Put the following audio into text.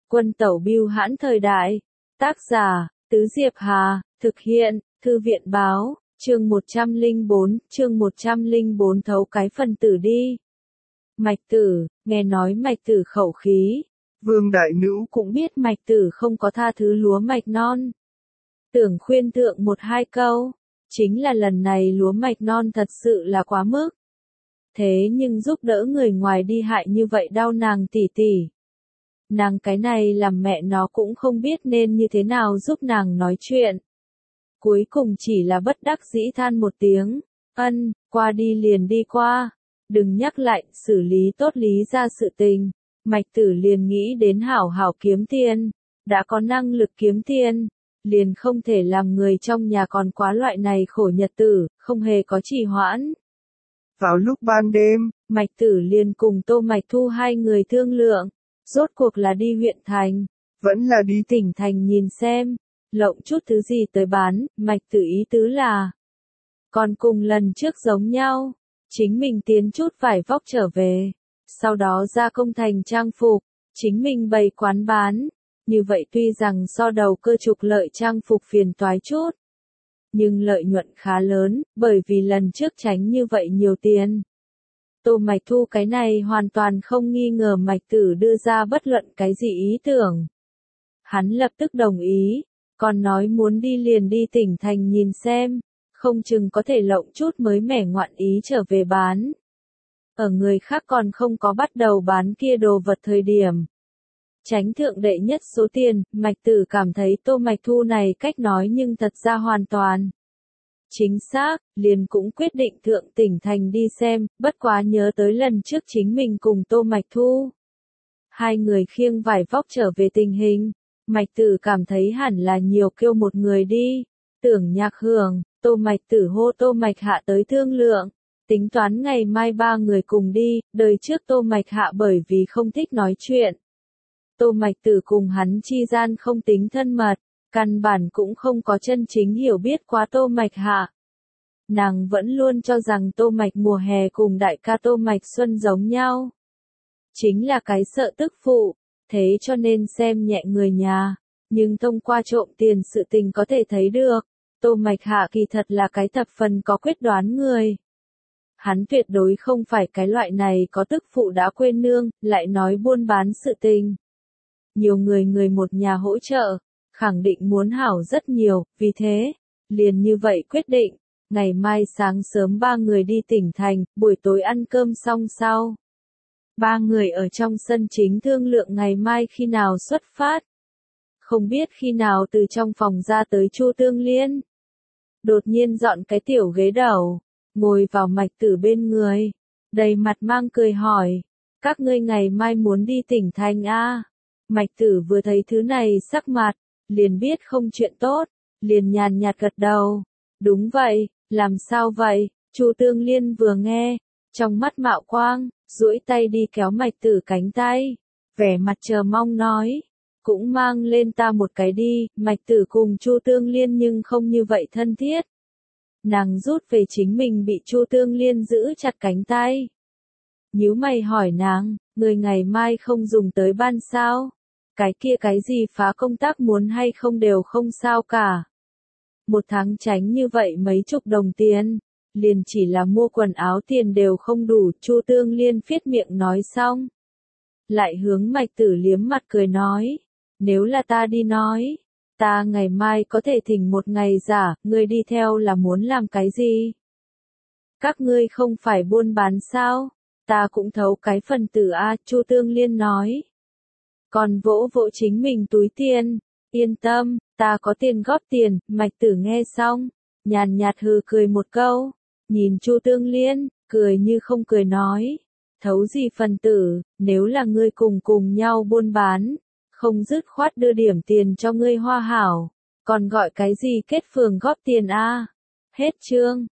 Quân tẩu bưu hãn thời đại. Tác giả, Tứ Diệp Hà, thực hiện, Thư viện báo, chương 104 thấu cái phần tử đi. Mạch Tử, nghe nói Mạch Tử khẩu khí. Vương Đại Nữ cũng biết Mạch Tử không có tha thứ lúa mạch non. Tưởng khuyên thượng một hai câu, chính là lần này lúa mạch non thật sự là quá mức. Thế nhưng giúp đỡ người ngoài đi hại như vậy đau nàng tỉ tỉ. Nàng cái này làm mẹ nó cũng không biết nên như thế nào giúp nàng nói chuyện. Cuối cùng chỉ là bất đắc dĩ than một tiếng, ân, qua đi liền đi qua, đừng nhắc lại, xử lý tốt lý ra sự tình. Mạch Tử liền nghĩ đến hảo hảo kiếm tiền, đã có năng lực kiếm tiền, liền không thể làm người trong nhà còn quá loại này khổ nhật tử, không hề có trì hoãn. Vào lúc ban đêm, Mạch Tử liền cùng Tô Mạch Thu hai người thương lượng, rốt cuộc là đi huyện thành, vẫn là đi tỉnh thành nhìn xem, lộng chút thứ gì tới bán. Mạch Tử ý tứ là, còn cùng lần trước giống nhau, chính mình tiến chút vải vóc trở về, sau đó ra công thành trang phục, chính mình bày quán bán. Như vậy tuy rằng so đầu cơ trục lợi trang phục phiền toái chút, nhưng lợi nhuận khá lớn, bởi vì lần trước tránh như vậy nhiều tiền. Tô Mạch Thu cái này hoàn toàn không nghi ngờ Mạch Tử đưa ra bất luận cái gì ý tưởng. Hắn lập tức đồng ý, còn nói muốn đi liền đi tỉnh thành nhìn xem, không chừng có thể lộng chút mới mẻ ngoạn ý trở về bán. Ở người khác còn không có bắt đầu bán kia đồ vật thời điểm. Tránh thượng đệ nhất số tiền, Mạch Tử cảm thấy Tô Mạch Thu này cách nói nhưng thật ra hoàn toàn chính xác, liền cũng quyết định thượng tỉnh thành đi xem, bất quá nhớ tới lần trước chính mình cùng Tô Mạch Thu. Hai người khiêng vải vóc trở về tình hình, Mạch Tử cảm thấy hẳn là nhiều kêu một người đi, Tưởng Nhạc Hưởng, Tô Mạch Tử hô Tô Mạch Hạ tới thương lượng, tính toán ngày mai ba người cùng đi, đời trước Tô Mạch Hạ bởi vì không thích nói chuyện. Tô Mạch Tử cùng hắn chi gian không tính thân mật, căn bản cũng không có chân chính hiểu biết quá Tô Mạch Hạ. Nàng vẫn luôn cho rằng Tô Mạch mùa hè cùng đại ca Tô Mạch Xuân giống nhau. Chính là cái sợ tức phụ, thế cho nên xem nhẹ người nhà, nhưng thông qua trộm tiền sự tình có thể thấy được, Tô Mạch Hạ kỳ thật là cái thập phần có quyết đoán người. Hắn tuyệt đối không phải cái loại này có tức phụ đã quên nương, lại nói buôn bán sự tình. Nhiều người một nhà hỗ trợ, khẳng định muốn hảo rất nhiều, vì thế, liền như vậy quyết định, ngày mai sáng sớm ba người đi tỉnh thành, buổi tối ăn cơm xong sau. Ba người ở trong sân chính thương lượng ngày mai khi nào xuất phát. Không biết khi nào từ trong phòng ra tới Chu Tương Liên. Đột nhiên dọn cái tiểu ghế đầu, ngồi vào Mạch Tử bên người, đầy mặt mang cười hỏi, các ngươi ngày mai muốn đi tỉnh thành a? Mạch Tử vừa thấy thứ này sắc mặt, liền biết không chuyện tốt, liền nhàn nhạt gật đầu. Đúng vậy, làm sao vậy? Chu Tương Liên vừa nghe, trong mắt mạo quang, duỗi tay đi kéo Mạch Tử cánh tay, vẻ mặt chờ mong nói, cũng mang lên ta một cái đi. Mạch Tử cùng Chu Tương Liên nhưng không như vậy thân thiết. Nàng rút về chính mình bị Chu Tương Liên giữ chặt cánh tay. Nhíu mày hỏi nàng, người ngày mai không dùng tới ban sao? Cái kia cái gì phá công tác muốn hay không đều không sao cả. Một tháng tránh như vậy mấy chục đồng tiền, liền chỉ là mua quần áo tiền đều không đủ. Chu Tương Liên phiết miệng nói xong, lại hướng Mạch Tử liếm mặt cười nói, nếu là ta đi nói, ta ngày mai có thể thỉnh một ngày giả, ngươi đi theo là muốn làm cái gì? Các ngươi không phải buôn bán sao? Ta cũng thấu cái phần tử a. Chu Tương Liên nói. Còn vỗ vỗ chính mình túi tiền, yên tâm, ta có tiền góp tiền. Mạch Tử nghe xong, nhàn nhạt hừ cười một câu, nhìn Chu Tương Liên, cười như không cười nói, thấu gì phần tử, nếu là ngươi cùng nhau buôn bán, không dứt khoát đưa điểm tiền cho ngươi hoa hảo, còn gọi cái gì kết phường góp tiền a? Hết chương.